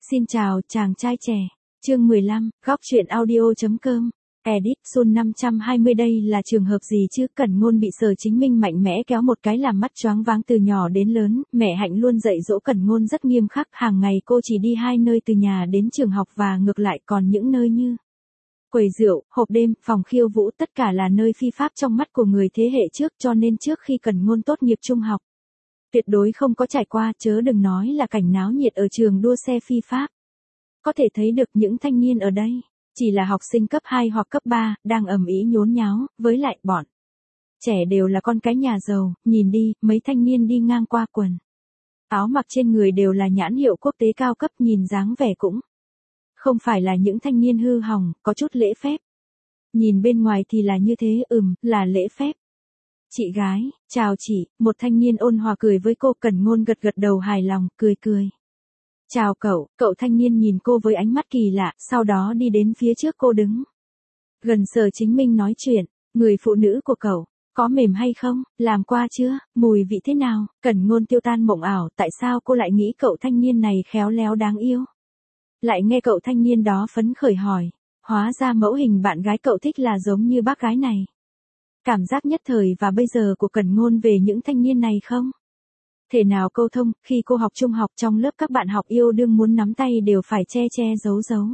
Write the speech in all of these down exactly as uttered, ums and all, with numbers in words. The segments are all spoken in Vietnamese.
Xin chào, chàng trai trẻ. Chương mười lăm, góc truyện audio.com. Edit, Sun năm trăm hai mươi đây là trường hợp gì chứ? Cẩn Ngôn bị Sở Chính Minh mạnh mẽ kéo một cái làm mắt choáng váng từ nhỏ đến lớn, mẹ Hạnh luôn dạy dỗ Cẩn Ngôn rất nghiêm khắc, hàng ngày cô chỉ đi hai nơi từ nhà đến trường học và ngược lại, còn những nơi như quầy rượu, hộp đêm, phòng khiêu vũ tất cả là nơi phi pháp trong mắt của người thế hệ trước, cho nên trước khi Cẩn Ngôn tốt nghiệp trung học, tuyệt đối không có trải qua, chớ đừng nói là cảnh náo nhiệt ở trường đua xe phi pháp. Có thể thấy được những thanh niên ở đây chỉ là học sinh cấp hai hoặc cấp ba, đang ầm ĩ nhốn nháo, với lại bọn trẻ đều là con cái nhà giàu, nhìn đi, mấy thanh niên đi ngang qua quần áo mặc trên người đều là nhãn hiệu quốc tế cao cấp, nhìn dáng vẻ cũng không phải là những thanh niên hư hỏng, có chút lễ phép. Nhìn bên ngoài thì là như thế, ừm, là lễ phép. Chị gái, chào chị, một thanh niên ôn hòa cười với cô. Cẩn Ngôn gật gật đầu hài lòng, cười cười. Chào cậu, cậu thanh niên nhìn cô với ánh mắt kỳ lạ, sau đó đi đến phía trước cô đứng gần Sở Chính Minh nói chuyện, người phụ nữ của cậu, có mềm hay không, làm qua chưa, mùi vị thế nào? Cẩn Ngôn tiêu tan mộng ảo, tại sao cô lại nghĩ cậu thanh niên này khéo léo đáng yêu? Lại nghe cậu thanh niên đó phấn khởi hỏi, hóa ra mẫu hình bạn gái cậu thích là giống như bác gái này. Cảm giác nhất thời và bây giờ của Cẩn Ngôn về những thanh niên này không thể nào câu thông, khi cô học trung học trong lớp các bạn học yêu đương muốn nắm tay đều phải che che giấu giấu.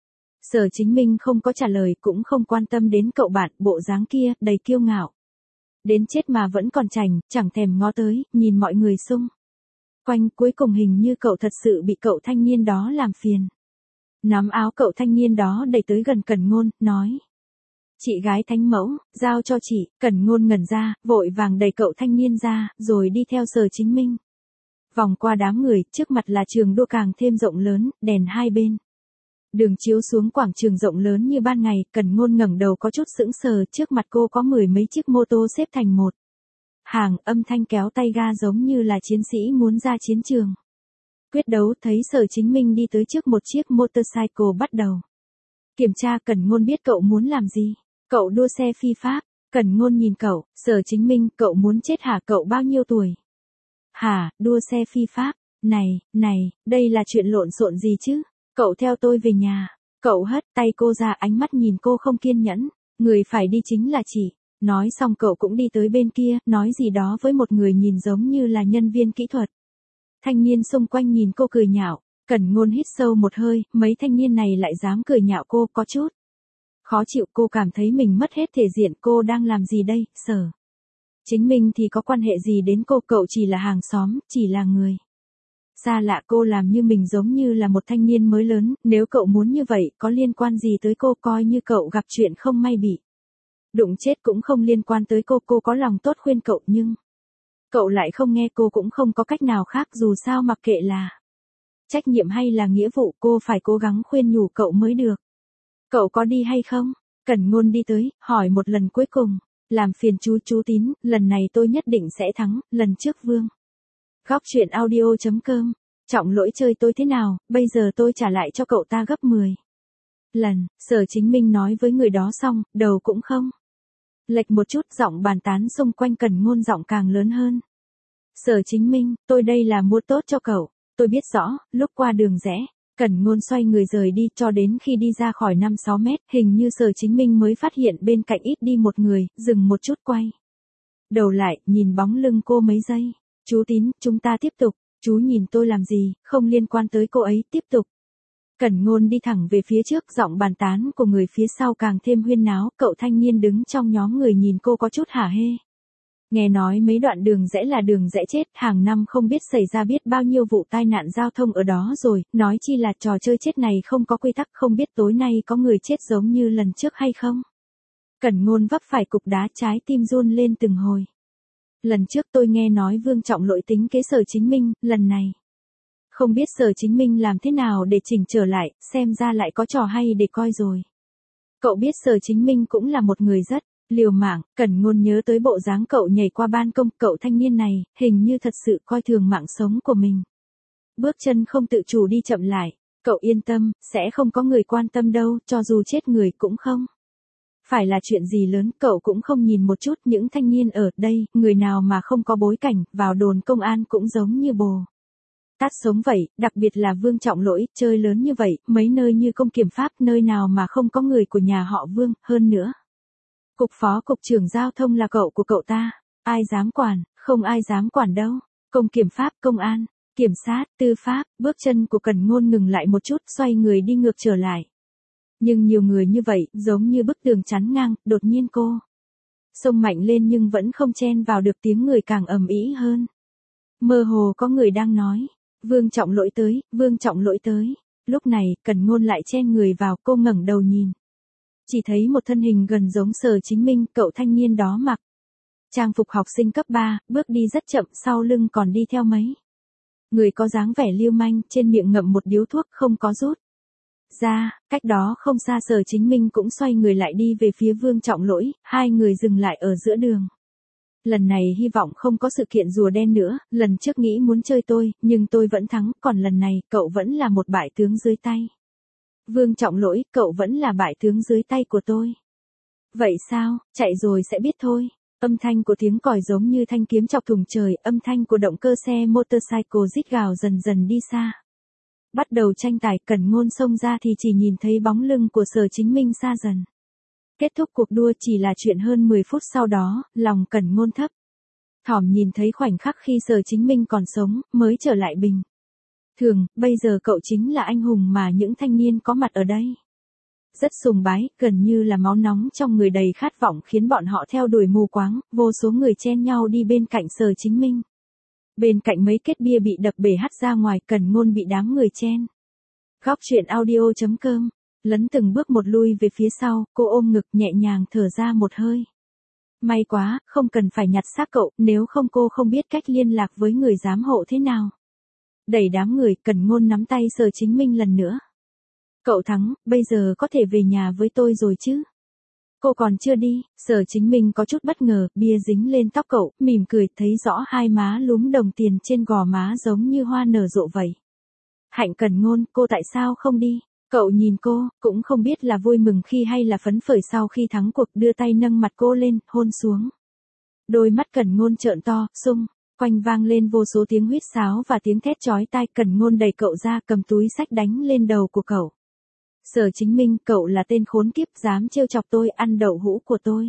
Sở Chính Minh không có trả lời, cũng không quan tâm đến cậu bạn, bộ dáng kia, đầy kiêu ngạo. Đến chết mà vẫn còn chảnh, chẳng thèm ngó tới, nhìn mọi người xung quanh, cuối cùng hình như cậu thật sự bị cậu thanh niên đó làm phiền. Nắm áo cậu thanh niên đó đẩy tới gần Cẩn Ngôn, nói. Chị gái thánh mẫu, giao cho chị. Cẩn Ngôn ngẩn ra, vội vàng đẩy cậu thanh niên ra, rồi đi theo Sở Chính Minh. Vòng qua đám người, trước mặt là trường đua càng thêm rộng lớn, đèn hai bên đường chiếu xuống quảng trường rộng lớn như ban ngày. Cẩn Ngôn ngẩng đầu có chút sững sờ, trước mặt cô có mười mấy chiếc mô tô xếp thành một hàng, âm thanh kéo tay ga giống như là chiến sĩ muốn ra chiến trường quyết đấu. Thấy Sở Chính Minh đi tới trước một chiếc motorcycle bắt đầu kiểm tra. Cẩn Ngôn biết cậu muốn làm gì. Cậu đua xe phi pháp. Cẩn Ngôn nhìn cậu, Sở Chính Minh, cậu muốn chết hả? Cậu bao nhiêu tuổi? Hả, đua xe phi pháp? Này, này, đây là chuyện lộn xộn gì chứ? Cậu theo tôi về nhà. Cậu hất tay cô ra, ánh mắt nhìn cô không kiên nhẫn. Người phải đi chính là chị. Nói xong cậu cũng đi tới bên kia, nói gì đó với một người nhìn giống như là nhân viên kỹ thuật. Thanh niên xung quanh nhìn cô cười nhạo. Cẩn Ngôn hít sâu một hơi, mấy thanh niên này lại dám cười nhạo cô, có chút khó chịu. Cô cảm thấy mình mất hết thể diện. Cô đang làm gì đây? Sở Chính Minh thì có quan hệ gì đến cô? Cậu chỉ là hàng xóm, chỉ là người xa lạ. Cô làm như mình giống như là một thanh niên mới lớn. Nếu cậu muốn như vậy, có liên quan gì tới cô? Coi như cậu gặp chuyện không may bị đụng chết cũng không liên quan tới cô. Cô có lòng tốt khuyên cậu nhưng cậu lại không nghe. Cô cũng không có cách nào khác, dù sao mặc kệ là trách nhiệm hay là nghĩa vụ, cô phải cố gắng khuyên nhủ cậu mới được. Cậu có đi hay không? Cẩn Ngôn đi tới, hỏi một lần cuối cùng. Làm phiền chú chú Tín, lần này tôi nhất định sẽ thắng. Lần trước Vương Góc truyện audio.com. Trọng lỗi chơi tôi thế nào, bây giờ tôi trả lại cho cậu ta gấp mười lần. Sở Chính Minh nói với người đó xong, đầu cũng không lệch một chút, giọng bàn tán xung quanh Cẩn Ngôn giọng càng lớn hơn. Sở Chính Minh, tôi đây là mua tốt cho cậu. Tôi biết rõ, lúc qua đường rẽ, Cẩn Ngôn xoay người rời đi, cho đến khi đi ra khỏi năm sáu mét, hình như Sở Chính Minh mới phát hiện bên cạnh ít đi một người, dừng một chút quay đầu lại, nhìn bóng lưng cô mấy giây. Chú Tín, chúng ta tiếp tục. Chú nhìn tôi làm gì, không liên quan tới cô ấy, tiếp tục. Cẩn Ngôn đi thẳng về phía trước, giọng bàn tán của người phía sau càng thêm huyên náo. Cậu thanh niên đứng trong nhóm người nhìn cô có chút hả hê. Nghe nói mấy đoạn đường rẽ là đường rẽ chết, hàng năm không biết xảy ra biết bao nhiêu vụ tai nạn giao thông ở đó rồi, nói chi là trò chơi chết này không có quy tắc, không biết tối nay có người chết giống như lần trước hay không. Cẩn Ngôn vấp phải cục đá, trái tim run lên từng hồi. Lần trước tôi nghe nói Vương Trọng Lỗi tính kế Sở Chính Minh, lần này không biết Sở Chính Minh làm thế nào để chỉnh trở lại, xem ra lại có trò hay để coi rồi. Cậu biết Sở Chính Minh cũng là một người rất liều mạng. Cẩn Ngôn nhớ tới bộ dáng cậu nhảy qua ban công, cậu thanh niên này, hình như thật sự coi thường mạng sống của mình. Bước chân không tự chủ đi chậm lại. Cậu yên tâm, sẽ không có người quan tâm đâu, cho dù chết người cũng không phải là chuyện gì lớn. Cậu cũng không nhìn một chút những thanh niên ở đây, người nào mà không có bối cảnh, vào đồn công an cũng giống như bồ Tát sống vậy, đặc biệt là Vương Trọng Lỗi, chơi lớn như vậy, mấy nơi như công kiểm pháp, nơi nào mà không có người của nhà họ Vương, hơn nữa. Cục phó cục trưởng giao thông là cậu của cậu ta, ai dám quản, không ai dám quản đâu. Công kiểm pháp, công an, kiểm sát, tư pháp, bước chân của Cẩn Ngôn ngừng lại một chút, xoay người đi ngược trở lại. Nhưng nhiều người như vậy, giống như bức tường chắn ngang, đột nhiên cô xông mạnh lên nhưng vẫn không chen vào được, tiếng người càng ầm ĩ hơn. Mơ hồ có người đang nói, Vương Trọng Lỗi tới, Vương Trọng Lỗi tới. Lúc này, Cẩn Ngôn lại chen người vào, cô ngẩng đầu nhìn. Chỉ thấy một thân hình gần giống Sở Chính Minh, cậu thanh niên đó mặc trang phục học sinh cấp ba, bước đi rất chậm, sau lưng còn đi theo mấy người có dáng vẻ lưu manh, trên miệng ngậm một điếu thuốc không có rút ra. Cách đó không xa Sở Chính Minh cũng xoay người lại đi về phía Vương Trọng Lỗi, hai người dừng lại ở giữa đường. Lần này hy vọng không có sự kiện rùa đen nữa, lần trước nghĩ muốn chơi tôi, nhưng tôi vẫn thắng, còn lần này, cậu vẫn là một bại tướng dưới tay. Vương Trọng Lỗi, cậu vẫn là bại tướng dưới tay của tôi. Vậy sao, chạy rồi sẽ biết thôi. Âm thanh của tiếng còi giống như thanh kiếm chọc thủng trời, âm thanh của động cơ xe motorcycle rít gào dần dần đi xa. Bắt đầu tranh tài, Cẩn Ngôn xông ra thì chỉ nhìn thấy bóng lưng của Sở Chính Minh xa dần. Kết thúc cuộc đua chỉ là chuyện hơn mười phút sau đó, lòng Cẩn Ngôn thấp thỏm nhìn thấy khoảnh khắc khi Sở Chính Minh còn sống, mới trở lại bình thường, bây giờ cậu chính là anh hùng mà những thanh niên có mặt ở đây rất sùng bái, gần như là máu nóng trong người đầy khát vọng khiến bọn họ theo đuổi mù quáng, vô số người chen nhau đi bên cạnh Sở Chính Minh. Bên cạnh mấy kết bia bị đập bể hắt ra ngoài, Cẩn Ngôn bị đám người chen. Góc truyện audio chấm com, lấn từng bước một lui về phía sau, cô ôm ngực nhẹ nhàng thở ra một hơi. May quá, không cần phải nhặt xác cậu, nếu không cô không biết cách liên lạc với người giám hộ thế nào. Đẩy đám người, Cẩn Ngôn nắm tay Sở Chính Minh lần nữa. Cậu thắng, bây giờ có thể về nhà với tôi rồi chứ? Cô còn chưa đi, Sở Chính Minh có chút bất ngờ, bia dính lên tóc cậu, mỉm cười, thấy rõ hai má lúm đồng tiền trên gò má giống như hoa nở rộ vậy. Hạnh Cẩn Ngôn, cô tại sao không đi? Cậu nhìn cô, cũng không biết là vui mừng khi hay là phấn khởi sau khi thắng cuộc, đưa tay nâng mặt cô lên, hôn xuống. Đôi mắt Cẩn Ngôn trợn to, xung quanh vang lên vô số tiếng huýt sáo và tiếng thét chói tai. Cẩn Ngôn đẩy cậu ra, cầm túi xách đánh lên đầu của cậu. Sở Chính Minh, cậu là tên khốn kiếp, dám trêu chọc tôi, ăn đậu hũ của tôi.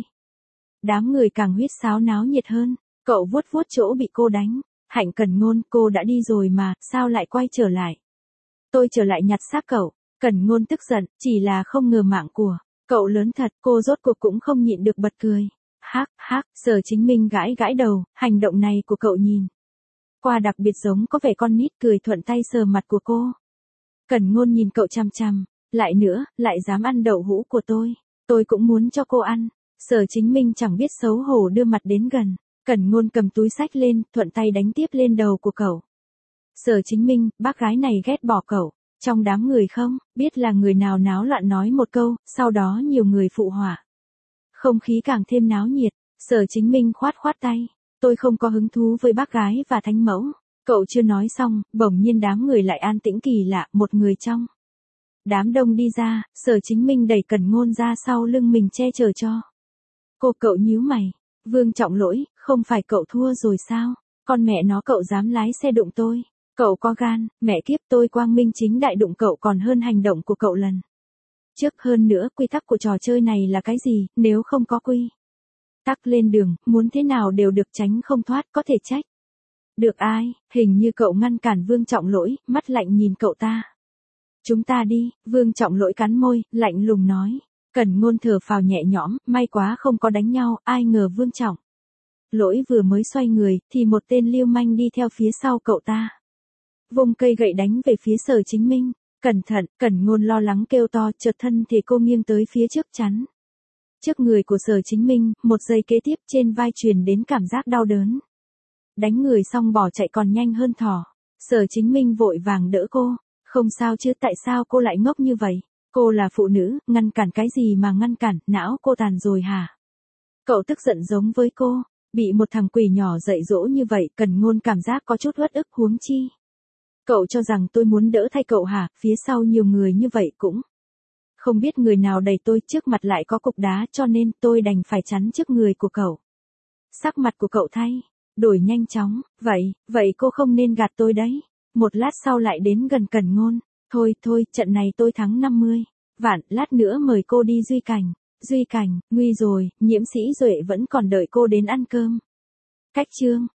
Đám người càng huýt sáo náo nhiệt hơn, cậu vuốt vuốt chỗ bị cô đánh. Hạnh Cẩn Ngôn, cô đã đi rồi mà, sao lại quay trở lại? Tôi trở lại nhặt xác cậu. Cẩn Ngôn tức giận, chỉ là không ngờ mạng của cậu lớn thật, cô rốt cuộc cũng không nhịn được bật cười. Hắc, hắc, Sở Chính Minh gãi gãi đầu, hành động này của cậu nhìn qua đặc biệt giống có vẻ con nít, cười thuận tay sờ mặt của cô. Cẩn Ngôn nhìn cậu chằm chằm, lại nữa, lại dám ăn đậu hũ của tôi, tôi cũng muốn cho cô ăn. Sở Chính Minh chẳng biết xấu hổ đưa mặt đến gần, Cẩn Ngôn cầm túi xách lên, thuận tay đánh tiếp lên đầu của cậu. Sở Chính Minh, bác gái này ghét bỏ cậu. Trong đám người không, biết là người nào náo loạn nói một câu, sau đó nhiều người phụ họa. Không khí càng thêm náo nhiệt, Sở Chính Minh khoát khoát tay. Tôi không có hứng thú với bác gái và thánh mẫu. Cậu chưa nói xong, bỗng nhiên đám người lại an tĩnh kỳ lạ, một người trong đám đông đi ra, Sở Chính Minh đẩy Cẩn Ngôn ra sau lưng mình che chở cho cô. Cậu nhíu mày, Vương Trọng Lỗi, không phải cậu thua rồi sao? Con mẹ nó, cậu dám lái xe đụng tôi. Cậu có gan, mẹ kiếp, tôi quang minh chính đại đụng cậu còn hơn hành động của cậu lần trước. Hơn nữa, quy tắc của trò chơi này là cái gì, nếu không có quy tắc lên đường, muốn thế nào đều được, tránh không thoát, có thể trách được ai? Hình như cậu ngăn cản Vương Trọng Lỗi, mắt lạnh nhìn cậu ta. Chúng ta đi, Vương Trọng Lỗi cắn môi, lạnh lùng nói. Cẩn Ngôn thở phào nhẹ nhõm, may quá không có đánh nhau, ai ngờ Vương Trọng Lỗi vừa mới xoay người, thì một tên lưu manh đi theo phía sau cậu ta. Vùng cây gậy đánh về phía Sở Chính Minh. Cẩn thận, Cẩn Ngôn lo lắng kêu to, chợt thân thể cô nghiêng tới phía trước chắn trước người của Sở Chính Minh, một giây kế tiếp trên vai truyền đến cảm giác đau đớn. Đánh người xong bỏ chạy còn nhanh hơn thỏ. Sở Chính Minh vội vàng đỡ cô. Không sao chứ, tại sao cô lại ngốc như vậy? Cô là phụ nữ, ngăn cản cái gì mà ngăn cản, não cô tàn rồi hả? Cậu tức giận giống với cô, bị một thằng quỷ nhỏ dạy dỗ như vậy, Cẩn Ngôn cảm giác có chút uất ức, huống chi. Cậu cho rằng tôi muốn đỡ thay cậu hả? Phía sau nhiều người như vậy cũng không biết người nào đẩy tôi, trước mặt lại có cục đá, cho nên tôi đành phải chắn trước người của cậu. Sắc mặt của cậu thay đổi nhanh chóng, vậy, vậy cô không nên gạt tôi đấy. Một lát sau lại đến gần Cẩn Ngôn. Thôi, thôi, trận này tôi thắng năm mươi vạn, lát nữa mời cô đi Duy Cảnh. Duy Cảnh, nguy rồi, Nhiễm Sĩ Duệ vẫn còn đợi cô đến ăn cơm. Cách chương.